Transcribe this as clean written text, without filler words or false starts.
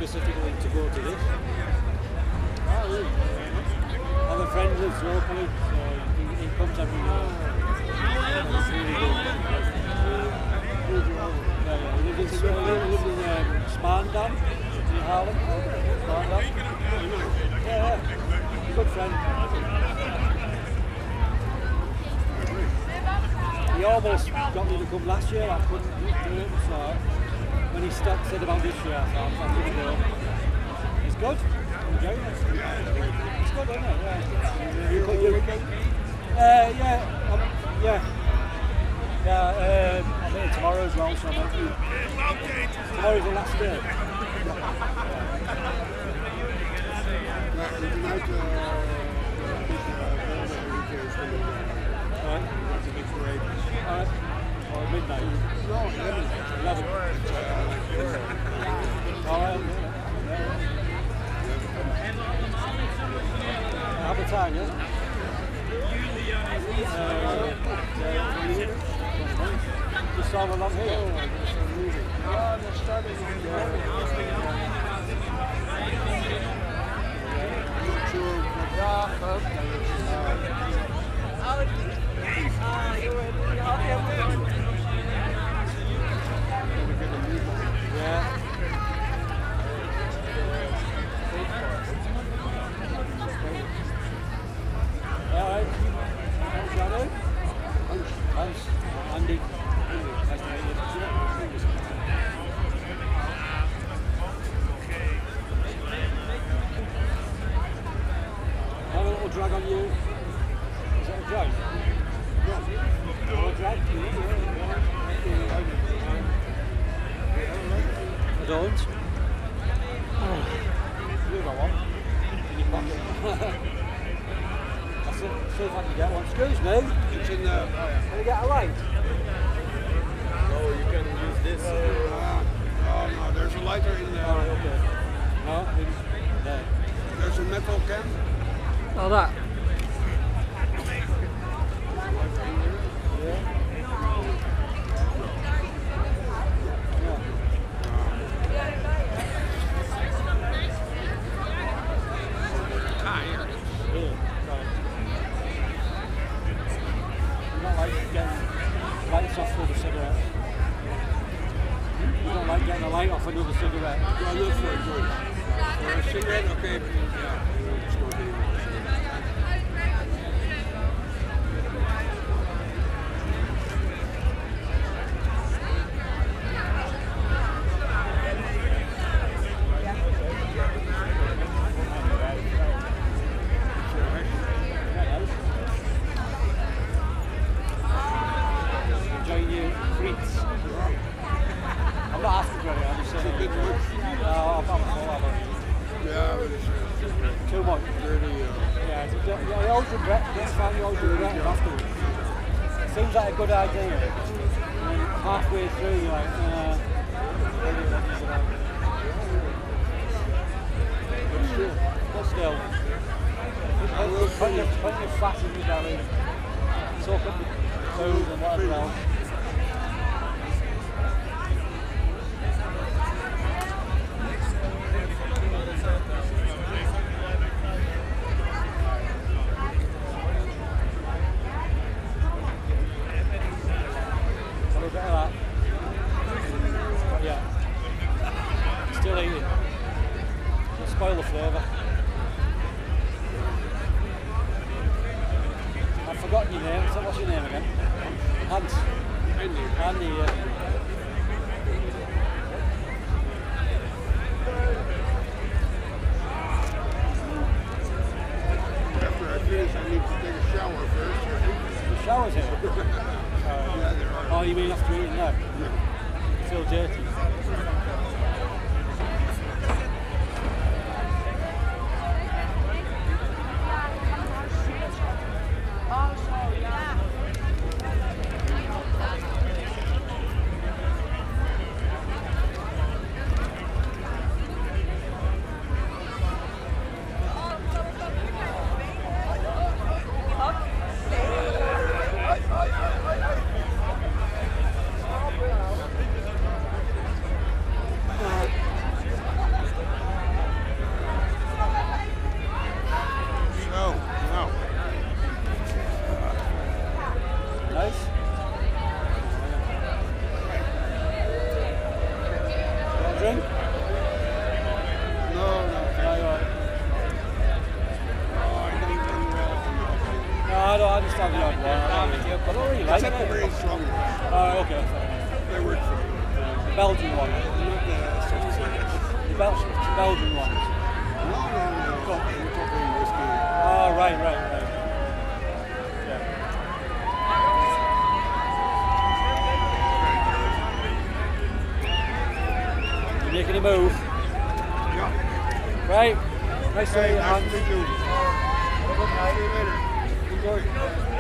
specifically to go to this. I have a friend lives locally, so he comes every year. It's really good. He lives in Sparndam, in Harlem. Sparndam. Yeah, good friend. He almost got me to come last year, I couldn't do it, so when he said about this year, I thought I'm going to go. It's good, I'm enjoying it. It's good, isn't it? I'm here tomorrow as well, so I'm tomorrow's the last day. Or midnight? No, 11. Have a time, yeah? Just all along here. Thanks, Andy. Nice to meet you. Have a little drag on you. Is that a drag? A drag? I don't. You got one in your pocket. See if I can get one. Excuse me. It's in there. Can you get a light? No, you can use this. Oh no, there's a lighter in there. Oh, okay. No, there. There's a metal can. Oh, that. Off with a cigarette. You don't like getting a light off another cigarette? Yeah, look for it, good. For a cigarette, okay, yeah. I'm not asking for it, I'm just saying. I'm yeah, but it's too much. Really, you always regret, next time you always regret it afterwards. Seems like a good idea. And then halfway through, you're like, but still. Plenty of fat in your belly. Soak up the food and whatever else. A bit of that. But yeah. Still eating. It'll spoil the flavour. I've forgotten your name. So what's your name again? Hans. Andy, yeah. after I finish, I need to take a shower first. The shower's here. Yeah, there are. Oh, you mean after eating now? You feel dirty. drink? No, no. Right, right. Oh, I don't drink well. No, I just have the odd one. I don't really like Except the it. very strong ones. Okay. They work for me. The Belgian one. Not the soft serves. The Belgian ones. No. We're talking whiskey. Oh, right. Yeah. You're making a move. Yeah. Right. Nice to meet Hey, you, nice Hans. to meet you. Good night. See you later. Enjoy.